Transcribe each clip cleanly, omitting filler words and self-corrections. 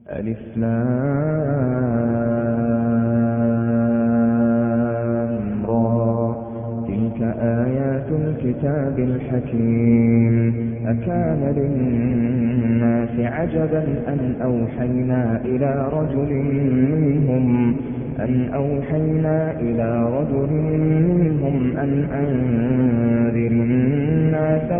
ألف لام را تلك آيات الكتاب الحكيم أكان للناس عجبا أن أوحينا إلى رجل منهم أن أنذر الناس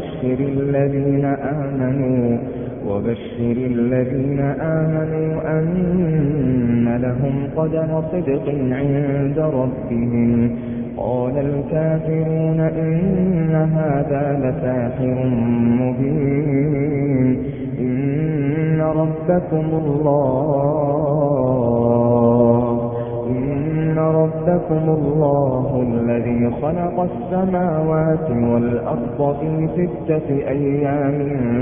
وبشر الذين آمنوا أن لهم قدم صدق عند ربهم. قال الكافرون إن هذا لساحر مبين. إن ربكم الله الذي خلق السماوات والأرض في 6 أيام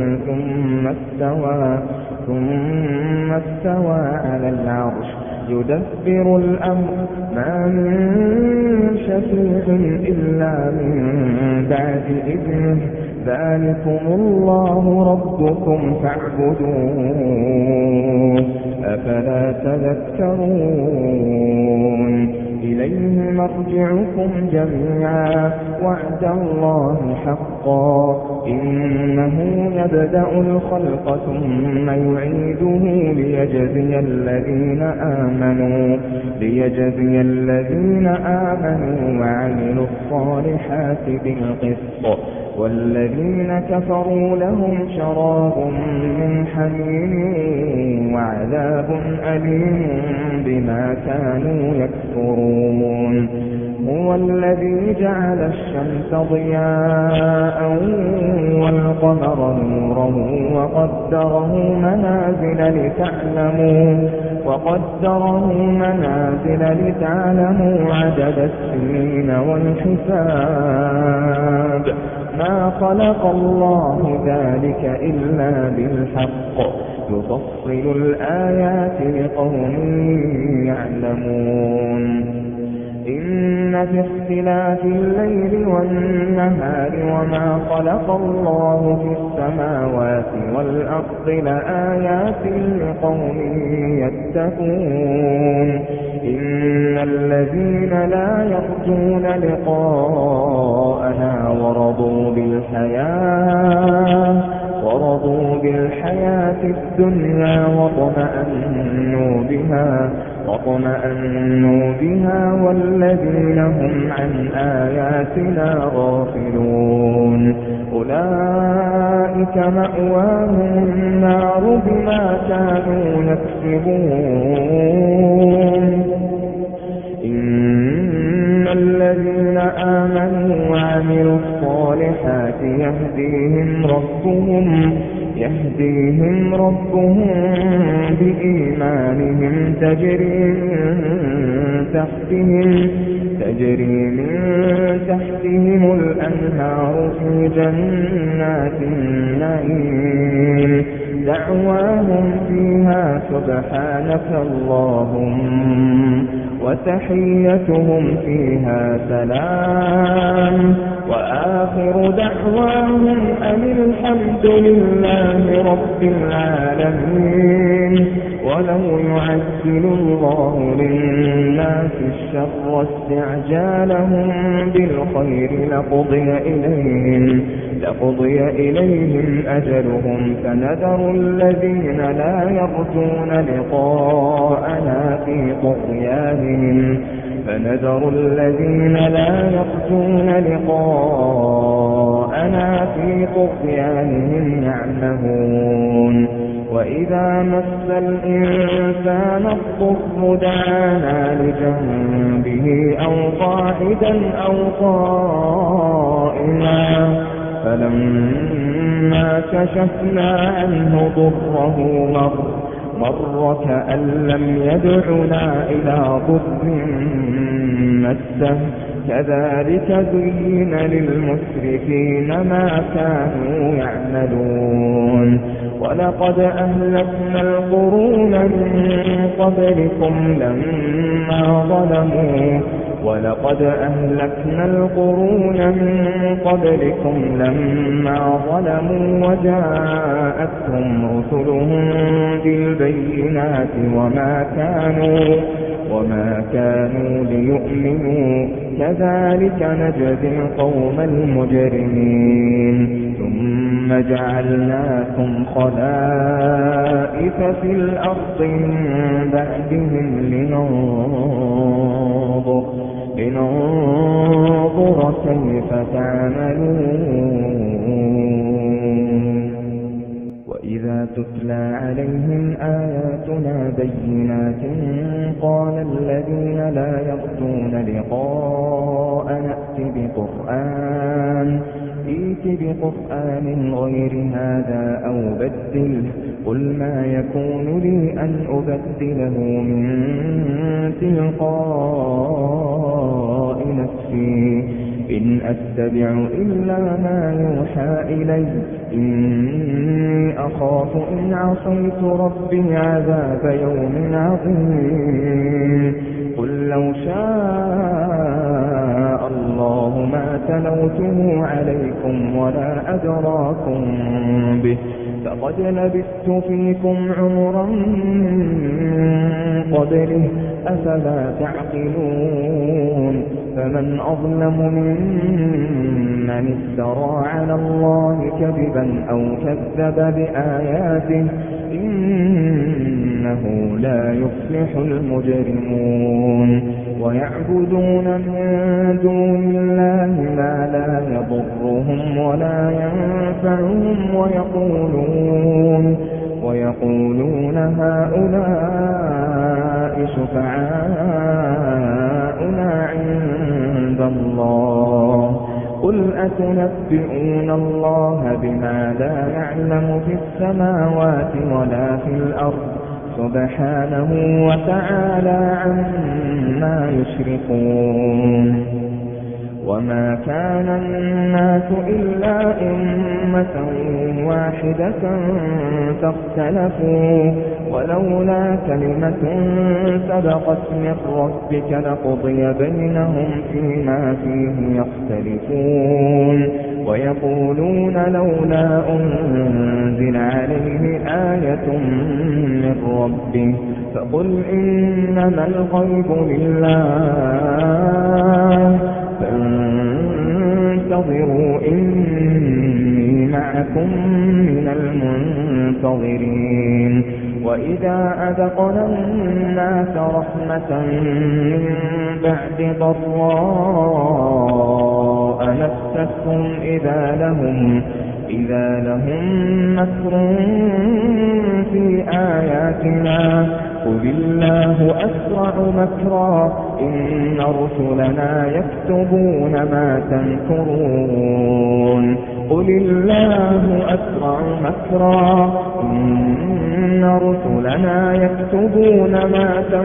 ثم استوى على العرش يدبر الأمر ما من شفيع إلا من بعد إذنه ذلكم الله ربكم فاعبدوه أفلا تذكرون. إليه مرجعكم جميعا وعد الله حقا إنه يبدأ الخلق ثم يعيده ليجزي الذين آمنوا وعملوا الصالحات بالقسط والذين كفروا لهم شراب من حميم وعذاب أليم بما كانوا يكفرون. هو الذي جعل الشمس ضياء والقمر نورا وقدره منازل لتعلموا عدد السنين والحساب. ما خلق الله ذلك إلا بالحق يفصل الآيات لقوم يعلمون. إن في اختلاف الليل والنهار وما خلق الله في السماوات والأرض لآيات لقوم يتقون. إن الذين لا يرجون لقاءنا ورضوا بالحياة الدنيا واطمأنوا بها والذين هم عن آياتنا غافلون. أولئك مأواهم النار بما كانوا يكسبون. إن الذين آمنوا وعملوا الصالحات يهديهم ربهم بإيمانهم تجري من تحتهم الأنهار في جنات النعيم دعواهم فيها سبحانك اللهم وتحيتهم فيها سلام وآخر دعواهم أن الحمد لله رب العالمين. ولو يعجل الله للناس الشر استعجالهم بالخير لقضي إليهم أجلهم فنذر الذين لا يرجون لقاءنا في طغيانهم يعمهون. وإذا مس الإنسان الضر دعانا لجنبه أو قاعدا أو قائما فلما كشفنا عنه ضره مر كأن لم يدعنا إلى ضر مسه كذلك زين للمسرفين ما كانوا يعملون. ولقد أهلكنا القرون من قبلكم لما ظلموا ولقد أهلكنا القرون من قبلكم لما ظلموا وجاءتهم رسلهم بالبينات وما كانوا ليؤمنوا كذلك نجزي القوم المجرمين ثم جعلناكم خلائف في الأرض من بعدهم لننظر كيف تعملون وإذا تتلى عليهم آياتنا بينات قال الذين لا يرجون لقاء ائت بقرآن غير هذا أو بدله قل ما يكون لي أن أبدله من تلقاء نفسي إن أتبع إلا ما يوحى إلي إني أخاف إن عصيت ربي عذاب يوم عظيم قل لو شاء الله ما تلوته عليكم ولا أدراكم به فقد لبثت فيكم عمرا من قبله أفلا تعقلون فمن أظلم ممن افترى على الله كذبا أو كذب بآياته إنه لا يفلح المجرمون ويعبدون من دون الله ما لا يضرهم ولا ينفعهم ويقولون هؤلاء شفعاؤنا عند الله قل أتنبئون الله بما لا يعلم في السماوات ولا في الأرض سبحانه وتعالى عما يشركون وما كان الناس إلا أمة واحدة فاختلفوا ولولا كلمة سبقت من ربك لقضي بينهم فيما فيه يختلفون ويقولون لولا أنزل عليه آية من ربه فقل إنما الغيب لله فانتظروا إني معكم من المنتظرين وإذا أذقنا الناس رحمة من بعد ضراء مستهم إذا لهم مكر في آياتنا قل الله أسرع مكرا إن رسلنا يكتبون ما تمكرون قل الله أسرع مكرا إن رسلنا يكتبون ما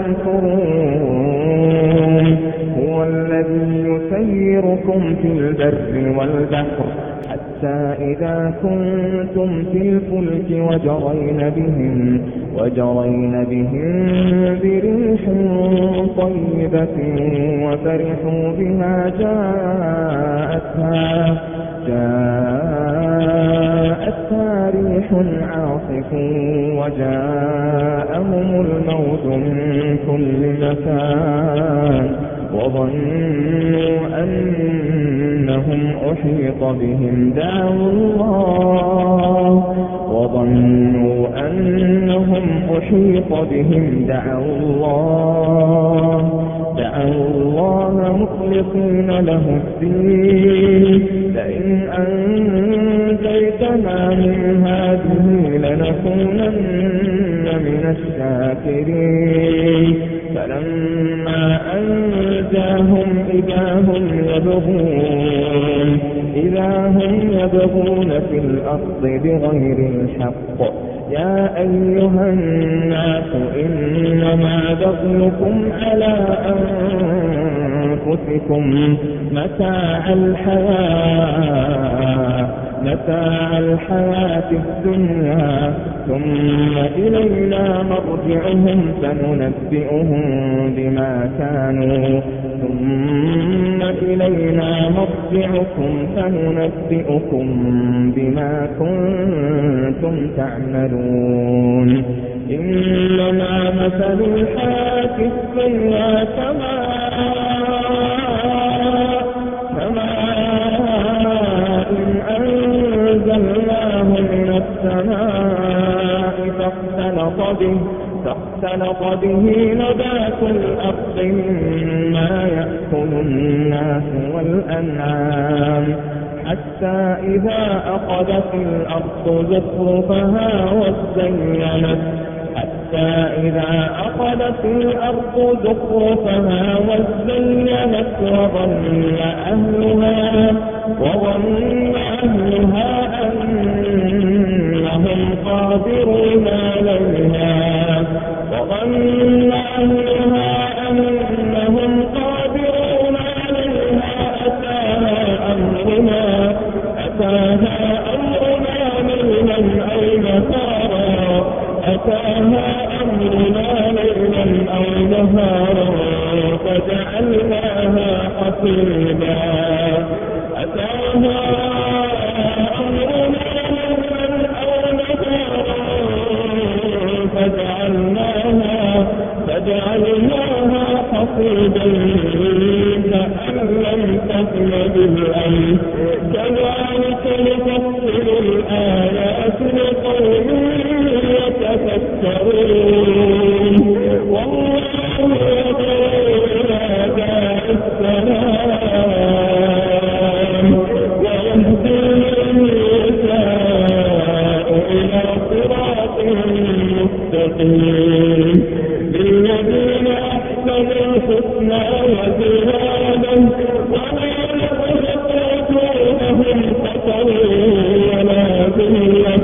تمكرون هو الذي يسيركم في البر والبحر حتى إذا كنتم في الفلك وجرين بهم بريح طيبة وفرحوا بها جاءتها ريح عاصف وجاءهم الموت من كل مكان وظنوا أنهم أحيط بهم دعوا الله مخلصين له الدين لئن أنجيتنا من هذه لنكونن من الشاكرين فلما أنجاهم إذا هم يبغون في الأرض بغير الحق يا أيها الناس إنما بغيكم على أنفسكم متاع الحياة الدنيا ثم إلينا مرجعهم فننبئهم بما كنتم تعملون إنما مثل الحياة الدنيا كماء أنزلناه من السماء فاختلط به نبات الأرض مما يأكل الناس والأنعام حتى إذا أخذت الأرض زخرفها وزينت وظن أهلها أنهم قادرون عليها أتاها أمرنا ليلا أو نهارا فجعلناها حصيدا كأن لم تكن بالأمس كذلك نفصل الآيات لقوم يتفكرون والله يدعو إلى دار السلام ويهدي من يشاء إلى صراط مستقيم للذين أحسنوا الحسنى وزيادة ولا يرهق وجوههم قتر ولا ذلة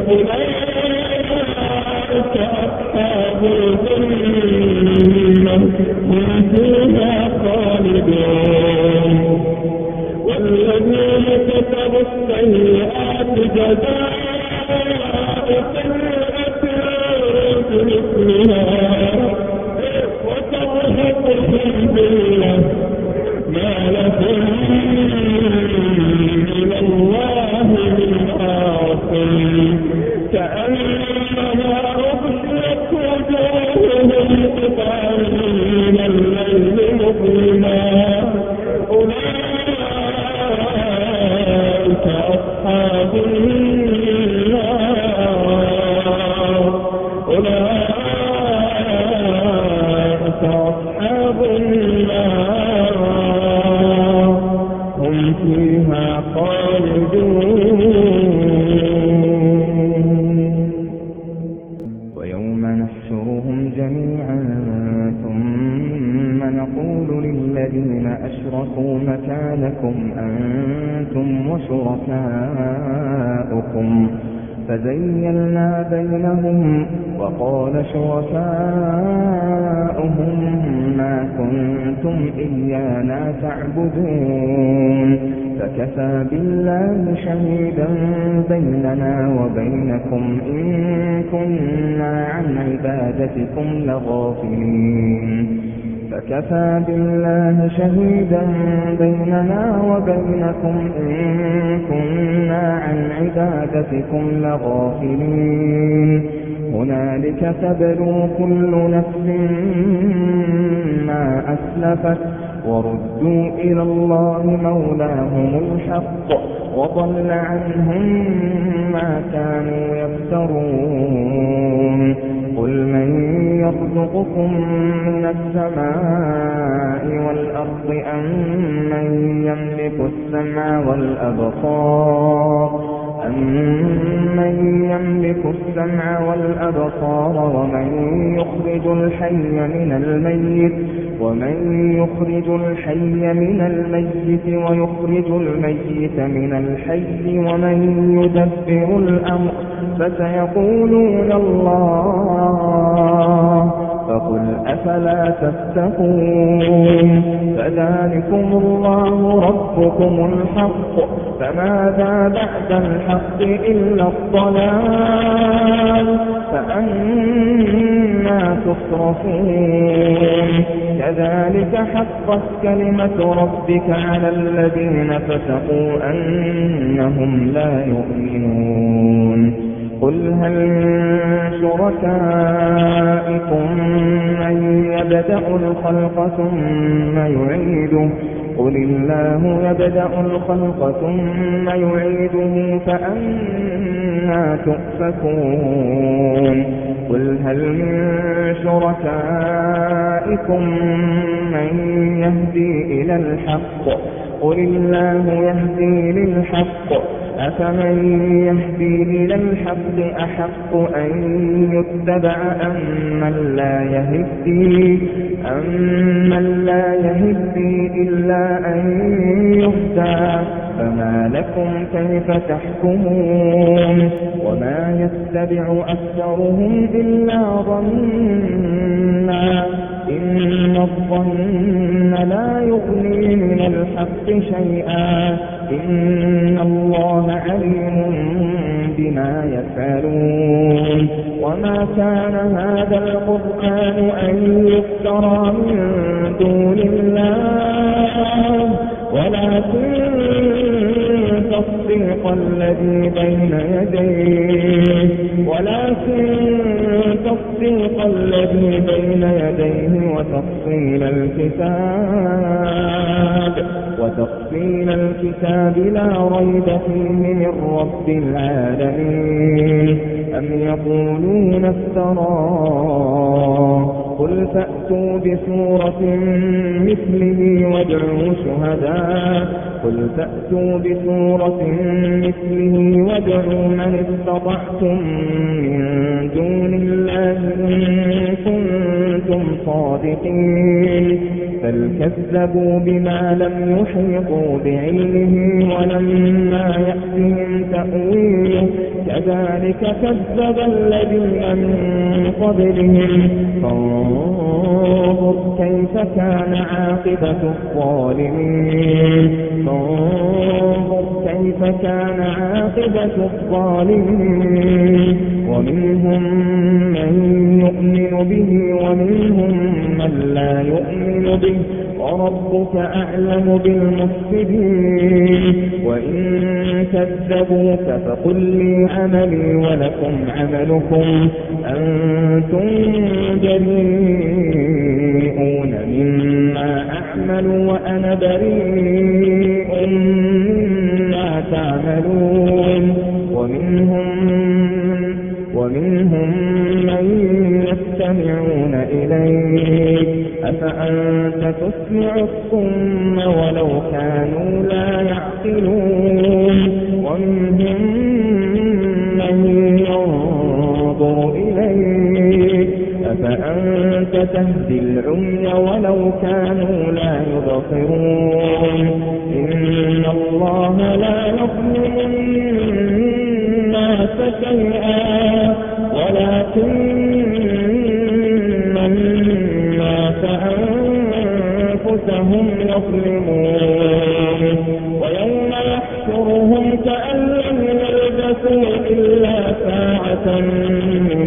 أولئك أصحاب الجنة هم فيها خالدون والذين كسبوا السيئات جزاء سيئة بمثلها وترهقهم ذلة ما لهم من الله من عاصم كأنما أغشيت وجوههم قطعا من الليل مظلما أولئك أصحاب النار هم فيها خالدون ويوم نحشرهم جميعا ثم نقول للذين أشركوا مكانكم أنتم وشركاؤكم فزيلنا بينهم وقال شركاؤهم ما كنتم إيانا تعبدون فكفى بالله شهيدا بيننا وبينكم إن كنا عن عبادتكم لغافلين فكفى بالله شهيدا بيننا وبينكم إن كنا عن عبادتكم لغافلين هنالك تبلو كل نفس ما أسلفت وردوا إلى الله مولاهم الحق وضل عنهم ما كانوا يفترون قل من يرزقكم من السماء والأرض أم من يملك السمع والأبصار ومن يخرج الحي من الميت ويخرج الميت من الحي ومن يدبر الأمر فسيقولون الله فقل أفلا تتقون فذلكم الله ربكم الحق فماذا بعد الحق إلا الضلال فأنا تصرفون كذلك حقت كلمة ربك على الذين فسقوا أنهم لا يؤمنون قل هل من شركائكم من يبدأ الخلق ثم يعيده قل الله يبدأ الخلق ثم يعيده فأنا تؤفكون قل هل من شركائكم من يهدي إلى الحق قل الله يهدي للحق أفمن يهدي إلى الحق أحق أن يتبع أمن لا يهدي إلا أن يهدى فما لكم كيف تحكمون وما يتبع أكثرهم إلا ظنا إن الظن لا يغني من الحق شيئا إن الله عليم بما يفعلون وما كان هذا القرآن أن يفترى من دون الله ولكن تصديق الذي بين يديه وتفصيل الكتاب لا ريب فيه من رب العالمين أم يقولون افتراه قل فأتوا بسورة مثله وادعوا من استطعتم من دون الله إن كنتم صادقين بل كذبوا بما لم يحيطوا بعلمه ولما يأتهم تأويله كذلك كذب الذين من قبلهم فانظر كيف كان عاقبة الظالمين ومنهم من يؤمن به ومنهم من لا يؤمن به وربك أعلم بالمفسدين وإن كذبوك فقل لي عملي ولكم عملكم أنتم بريئون مما أعمل وأنا بريء مما تعملون ومنهم من يستمعون إليك أفأنت تسمع الصم ولو كانوا لا يعقلون ومنهم من ينظر إليك أفأنت تهدي العمي ولو كانوا لا يبصرون إن الله لا يظلم الناس شيئا ولكن الناس أنفسهم يظلمون ويوم يحشرهم كأن لم يلبثوا إلا ساعة من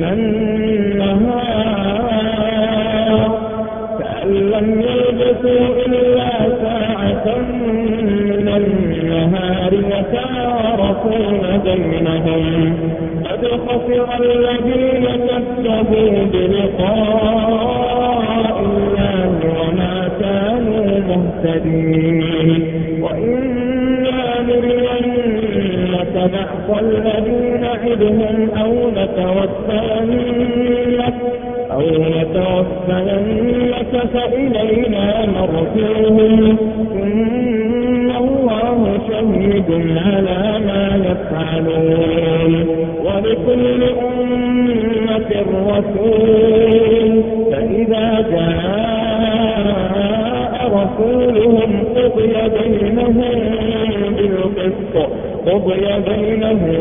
النهار يتعارفون بينهم قد خسر الذين كذبوا بلقاء الله وما كانوا مهتدين وإنا نرينك بعض الذي نعدهم أو نتوفينك فإلينا مرجعهم إن الله شهيد على ما يفعلون ولكل أمة رسول فإذا جاء رسولهم قضي بينهم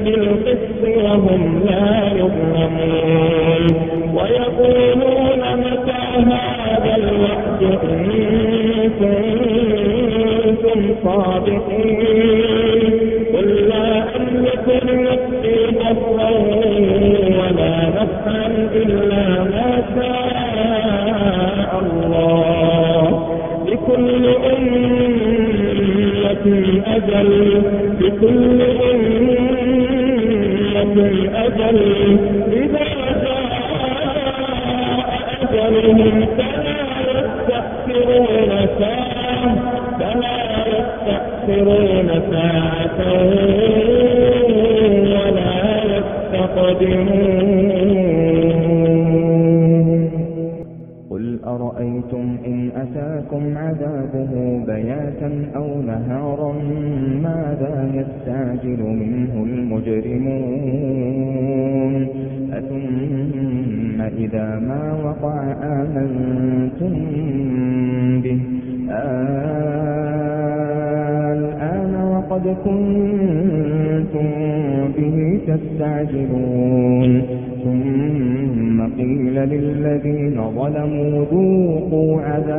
بالقسط وهم لا يظلمون ويقولون من هذا الوعد إن كنتم صادقين قل لا أملك لنفسي ضرا ولا نفعا إلا ما شاء الله لكل أمة أجل إذا جاء أجلهم فلا يستأخرون ساعة ولا يستقدمون قل أرأيتم إن أتاكم عذابه بياتا أو نهارا ماذا يستعجل منه المجرمون أثم إذا ما وقع آمنتم به الآن وقد كنتم به تستعجلون ثم قيل للذين ظلموا ذوقوا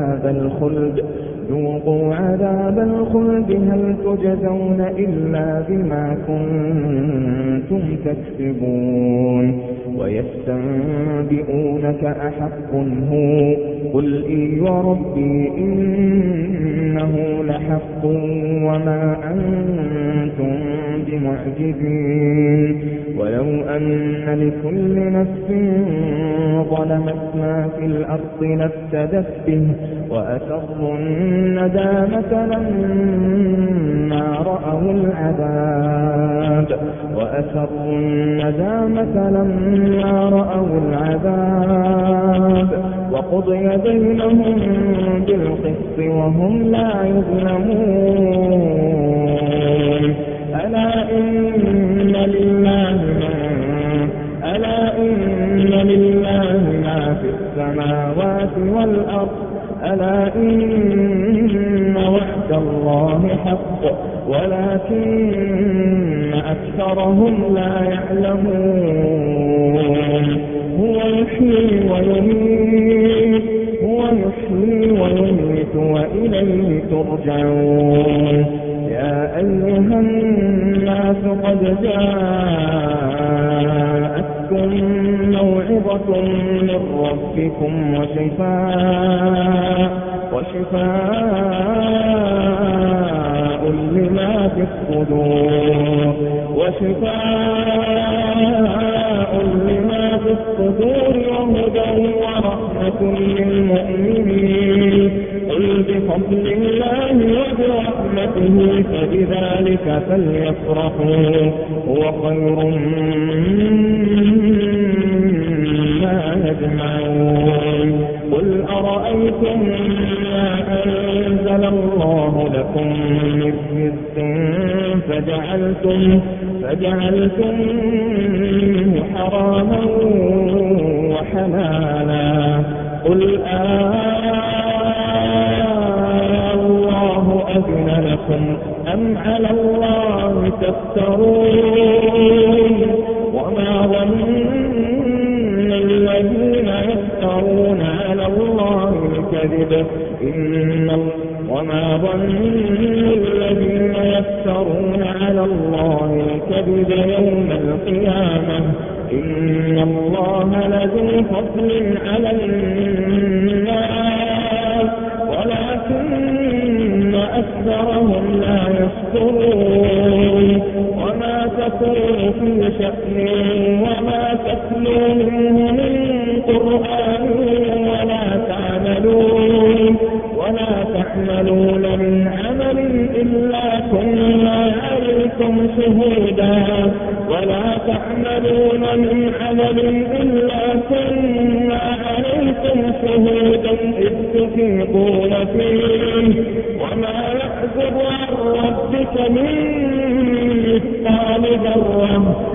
عذاب الخلد هل تجزون إلا بما كنتم تكسبون ويستنبئونك أحق هو قل إي وربي إنه لحق وما أنتم بمعجزين ولو أن لكل نفس ظلمت ما في الأرض لافتدت به وأسروا الندامة لما رأوا العذاب وقضي بينهم بالقسط وهم لا يظلمون ألا إن لله ما في السماوات والأرض ألا إن وعد الله حق ولكن أكثرهم لا يعلمون هو يحيي ويميت وإليه ترجعون يا أيها الناس قد جاءتكم موعظة من ربكم وشفاء لما في الصدور وهدى ورحمة للمؤمنين قل بفضل الله وبرحمته فبذلك فليفرحوا هو خير مما يجمعون قل أرأيتم ما أنزل الله لكم من رزق فجعلتم منه حراما وحلالا قل الله أذن لكم أم على الله تفترون وما ظن الذين يفترون على الله الكذب يوم القيامة إن الله لذو فضل على الناس ولكن أكثرهم لا يشكرون وما تكون في شأن وما تتلو منه من قرآن ولا تعملون من عمل إلا كنا عليكم شهودا إذ تفيضون فيه وما يحزب عن ربك من مثقال ذرة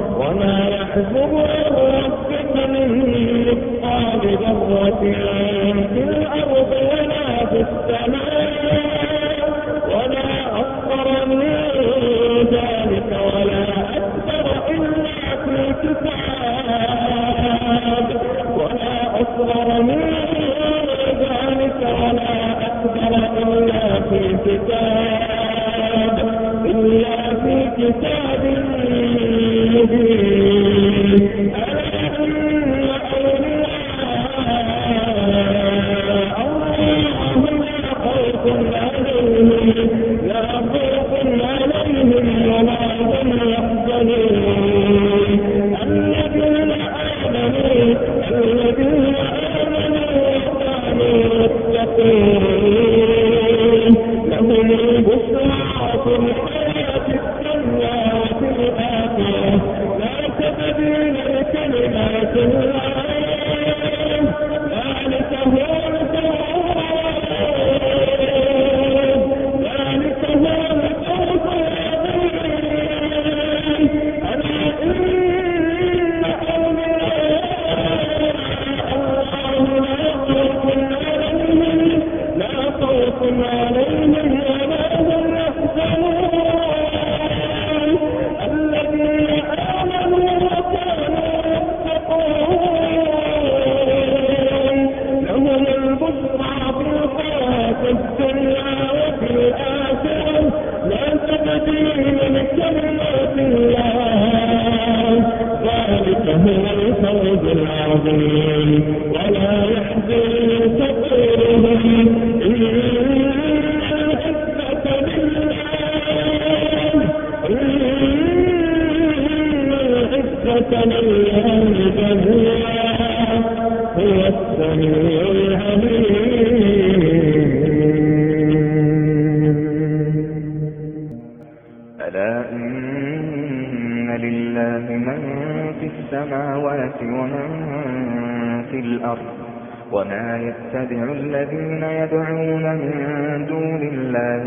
في الأرض ولا في السماء ولا أصغر من ذلك ولا أكبر إلا في كتاب ولا أصغر من ذلك ولا أكبر إلا في كتاب مبين. ألا إن أولياء الله لا خوف عليهم ولا هم يحزنون. الذين آمنوا وكانوا يتقون لهم البشرى في الحياة الدنيا وفي الآخرة لا تبديل لكلمات الله ذلك هو الفوز العظيم. ولا يحزن تقولهم إن العزة لله جميعا هو السميع العليم. ألا إن لله من في السماوات ومن في الأرض وما يتبع الذين يدعون من دون الله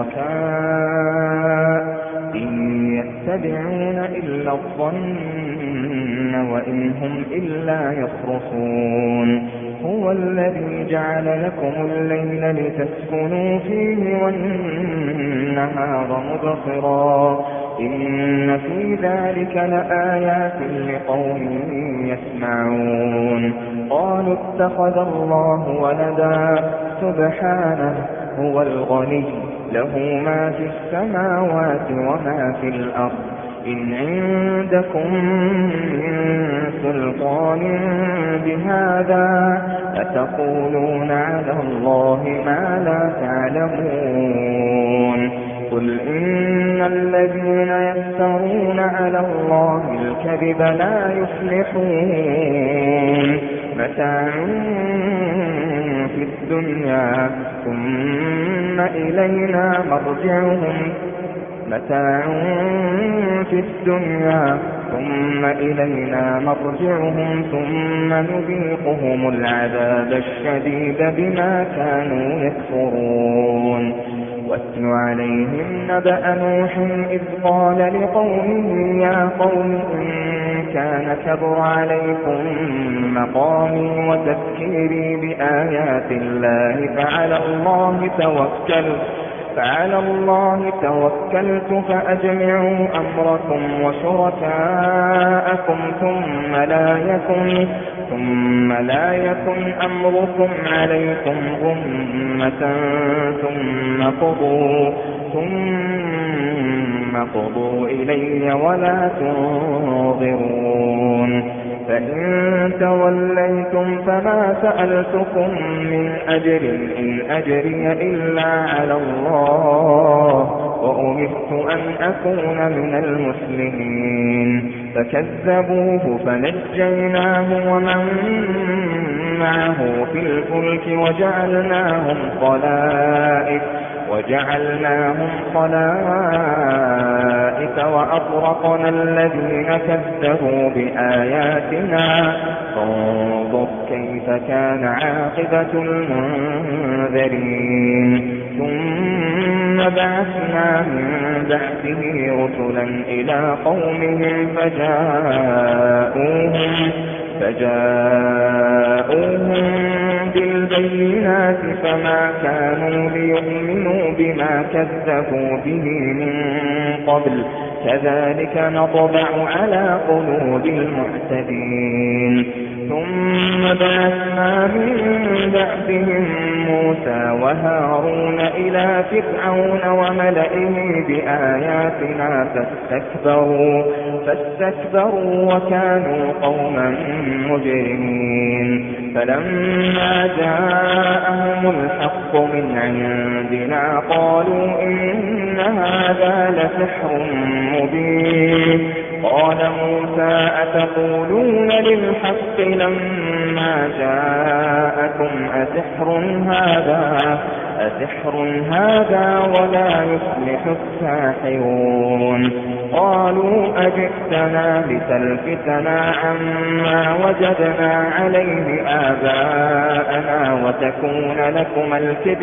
شركاء إن يتبعون إلا الظن وإن هم إلا يخرصون. هو الذي جعل لكم الليل لتسكنوا فيه والنهار مبصرا إن في ذلك لآيات لقوم يسمعون. قالوا اتخذ الله ولدا سبحانه هو الغني له ما في السماوات وما في الأرض إن عندكم من سلطان بهذا أتقولون على الله ما لا تعلمون. قل إن الذين يفترون على الله الكذب لا يفلحون. متاع في الدنيا ثم إلينا مرجعهم ثم نذيقهم العذاب الشديد بما كانوا يكفرون. واتل عليهم نبأ نوح إذ قال لقومه يا قوم إن كان كبر عليكم مقامي وتذكيري بآيات الله فعلى الله توكلت فأجمعوا أمركم وشركاءكم ثم لا يكن أمركم عليكم غمة ثم قضوا إلي ولا تنظرون. فإن توليتم فما سألتكم من أجر إن أجري إلا على الله وأمرت أن أكون من المسلمين. فكذبوه فنجيناه ومن معه في الفلك وجعلناهم خلائف وأغرقنا الذين كذبوا بآياتنا فانظر كيف كان عاقبة المنذرين. ثم بعثنا من بعده رسلا إلى قومهم فجاءوهم بالبينات فما كانوا ليؤمنوا بما كذبوا به من قبل كذلك نطبع على قلوب المعتدين. ثم بعثنا من بعدهم موسى وهارون إلى فرعون وملئه بآياتنا فاستكبروا وكانوا قوما مجرمين. فلما جاءهم الحق من عندنا قالوا إن هذا لسحر مبين. قال موسى أتقولون للحق لما جاءكم أسحر هذا ولا يفلح الساحرون. قالوا أجئتنا لتلفتنا عما وجدنا عليه آباءنا وتكون لكم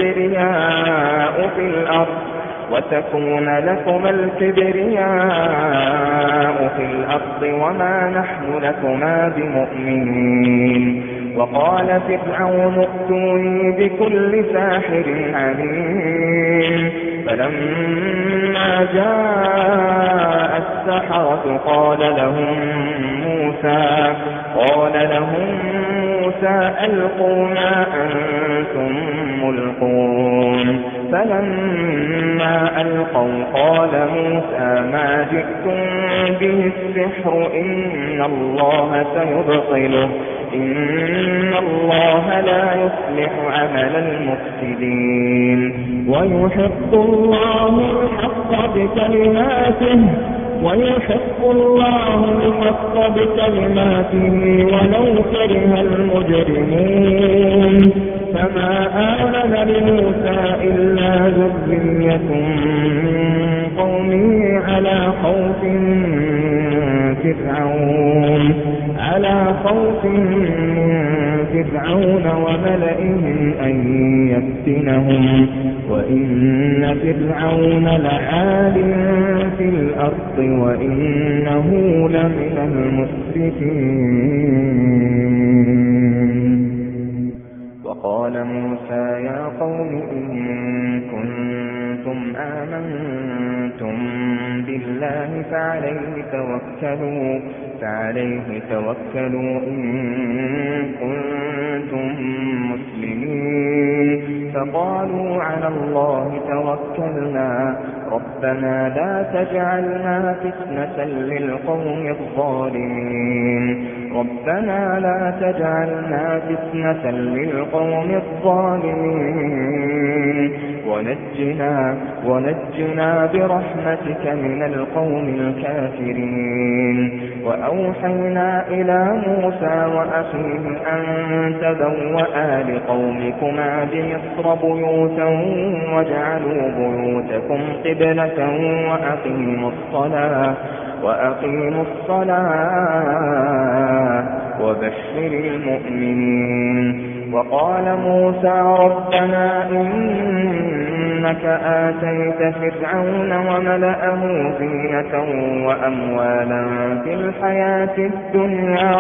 الكبرياء في الأرض وما نحن لكما بمؤمنين. وقال فرعون ائتوني بكل ساحر عليم. فلما جاء السحرة قال لهم موسى ألقوا ما أنتم ملقون. فلما ألقوا قال موسى ما جئتم به السحر إن الله سيبطله إن الله لا يصلح عمل المفسدين. ويحق الله الحق بكلماته ولو كره المجرمون. فما آمن لموسى إلا ذرية من قومه على خوف من فرعون وملئهم أن يفتنهم وإن فرعون لعال في الأرض وإنه لمن المسرفين. وقال موسى يا قوم إن كنتم آمنتم بالله فعليه توكلوا إن كنتم مسلمين. فقالوا على الله توكلنا ربنا لا تجعلنا فتنة للقوم الظالمين ونجنا برحمتك من القوم الكافرين. وأوحينا إلى موسى وأخيه أن تبوأ لقومكما بمصر بيوتا واجعلوا بيوتكم قبلة وأقيموا الصلاة وبشر المؤمنين. وقال موسى ربنا إنك آتيت فرعون وملأه زينة وأموالا في الحياة الدنيا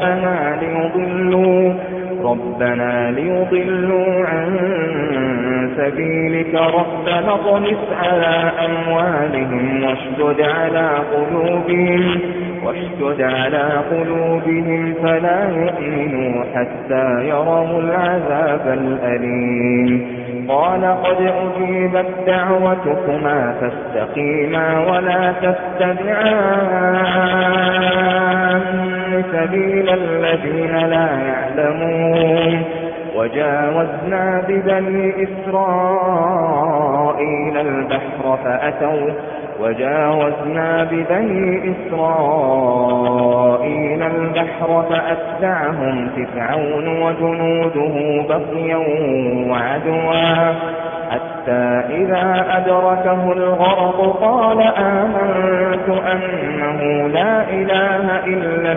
ربنا ليضلوا عن سبيلك ربنا اطمس على أموالهم واشدد على قلوبهم فلا يؤمنوا حتى يروا العذاب الأليم. قال قد أجيبت دعوتكما فاستقيما ولا تتبعان سبيل الذين لا يعلمون. وجاوزنا ببني إسرائيل البحر فأتبعهم فرعون وجنوده بغيا وعدوا حتى إذا أدركه الغرق قال آمنت أنه لا إله إلا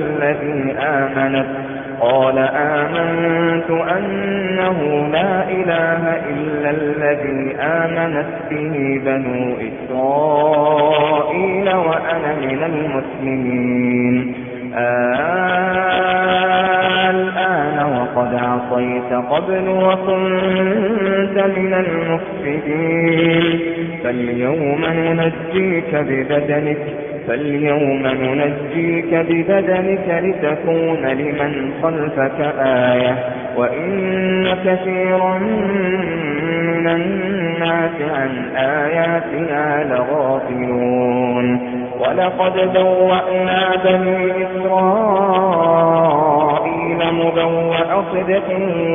الذي آمنت به بنو إسرائيل وأنا من المسلمين. الآن وقد عصيت قبل وكنت من المفسدين. فاليوم ننجيك ببدنك لتكون لمن خلفك آية وإن كثيرا من الناس عن آياتنا لغافلون ولقد بوأنا بني إسرائيل مبوأ صدق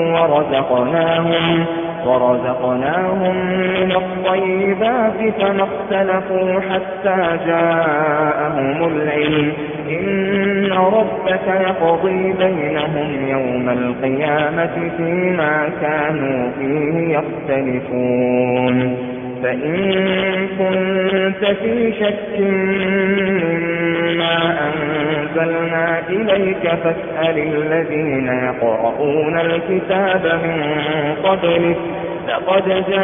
ورزقناهم من الطيبات فما اختلفوا حتى جاءهم العلم إن ربك يقضي بينهم يوم القيامة فيما كانوا فيه يختلفون فإن كنت في شك مما أنزلنا إليك فاسأل الذين يقرؤون الكتاب من قبلك لقد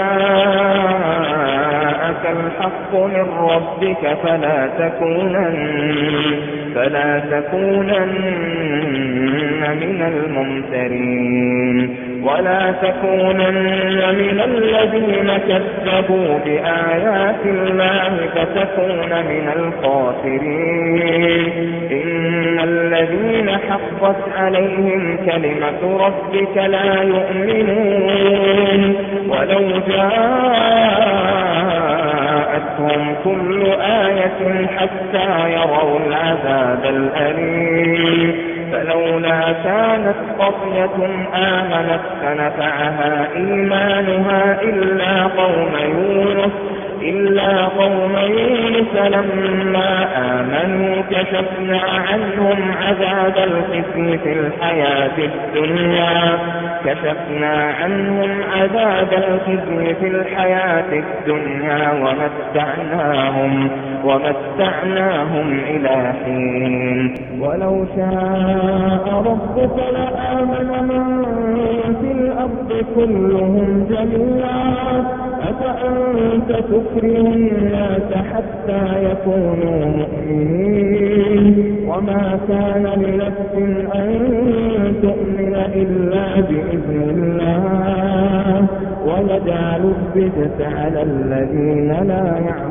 جاءك الحق من ربك فلا تكونن من الممترين ولا تكونن من الذين كذبوا بآيات الله فتكون من الخاسرين إن الذين حقت عليهم كلمة ربك لا يؤمنون ولو جاءتهم كل آية حتى يروا العذاب الأليم فلولا كانت قرية آمنت فنفعها إيمانها إلا قوم يونس لما آمنوا كشفنا عنهم عذاب الخزي في الحياة الدنيا ومتعناهم إلى حين ولو شاء ربك لآمن من في الأرض كلهم جميعا أفأنت تكره الناس حتى يكونوا مؤمنين وما كان لنفس أن تؤمن إلا بإذن الله ويجعل الرجس على الذين لا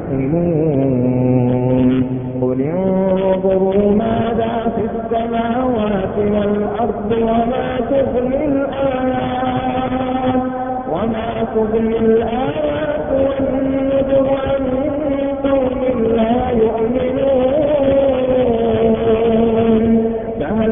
يعقلون قل انظروا ماذا في السماوات والأرض وما تغني الآيات والنذر عن قوم لا يؤمنون فهل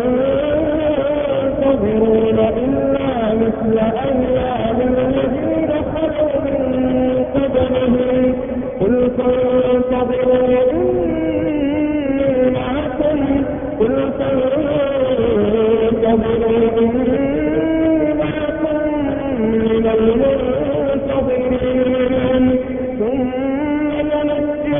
ينتظرون إلا مثل أيام الذين خلوا من قبلهم قل فانتظروا إني معكم من المنتظرين ثم ننجي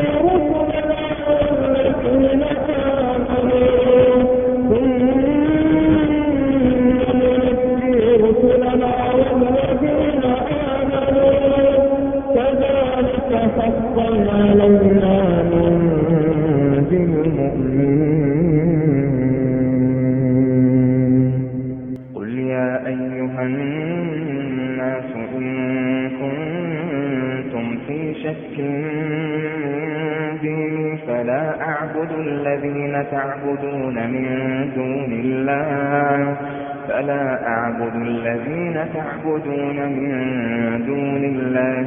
رسلنا والذين آمنوا كذلك حقا علينا ننجي المؤمنين قل يا أيها الناس إن كنتم في شك من ديني فلا أعبد الذين تعبدون من دون الله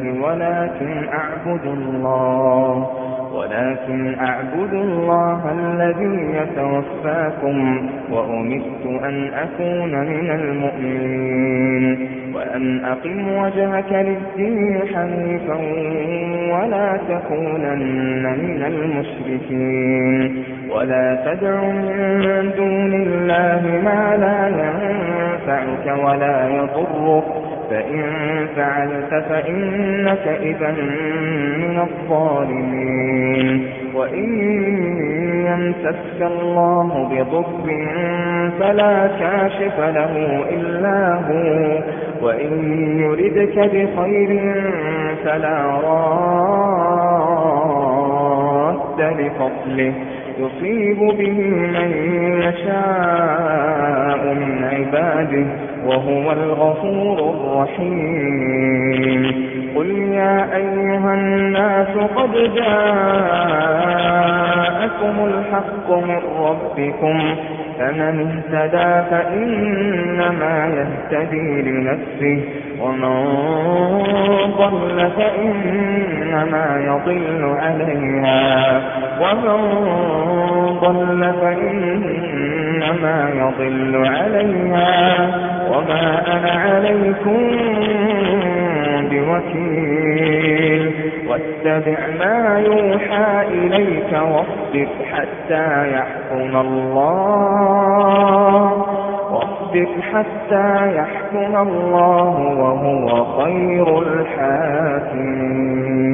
ولكن أعبد الله الذي يتوفاكم وأمرت أن أكون من المؤمنين وأن أقم وجهك للدين حنيفا ولا تكونن من المشركين ولا تدع من دون الله ما لا ينفعك ولا يضرك فإن فعلت فإنك إذا من الظالمين وإن يمسسك الله بضر فلا كاشف له إلا هو وإن يردك بخير فلا راد لفضله يصيب به من يشاء من عباده وهو الغفور الرحيم قل يا أيها الناس قد جاءكم الحق من ربكم فمن اهتدى فإنما يهتدي لنفسه ومن ضل فإنما يضل عليها وما أنا عليكم بوكيل واتبع ما يوحى إليك واصبر حتى يحكم الله وهو خير الحاكمين.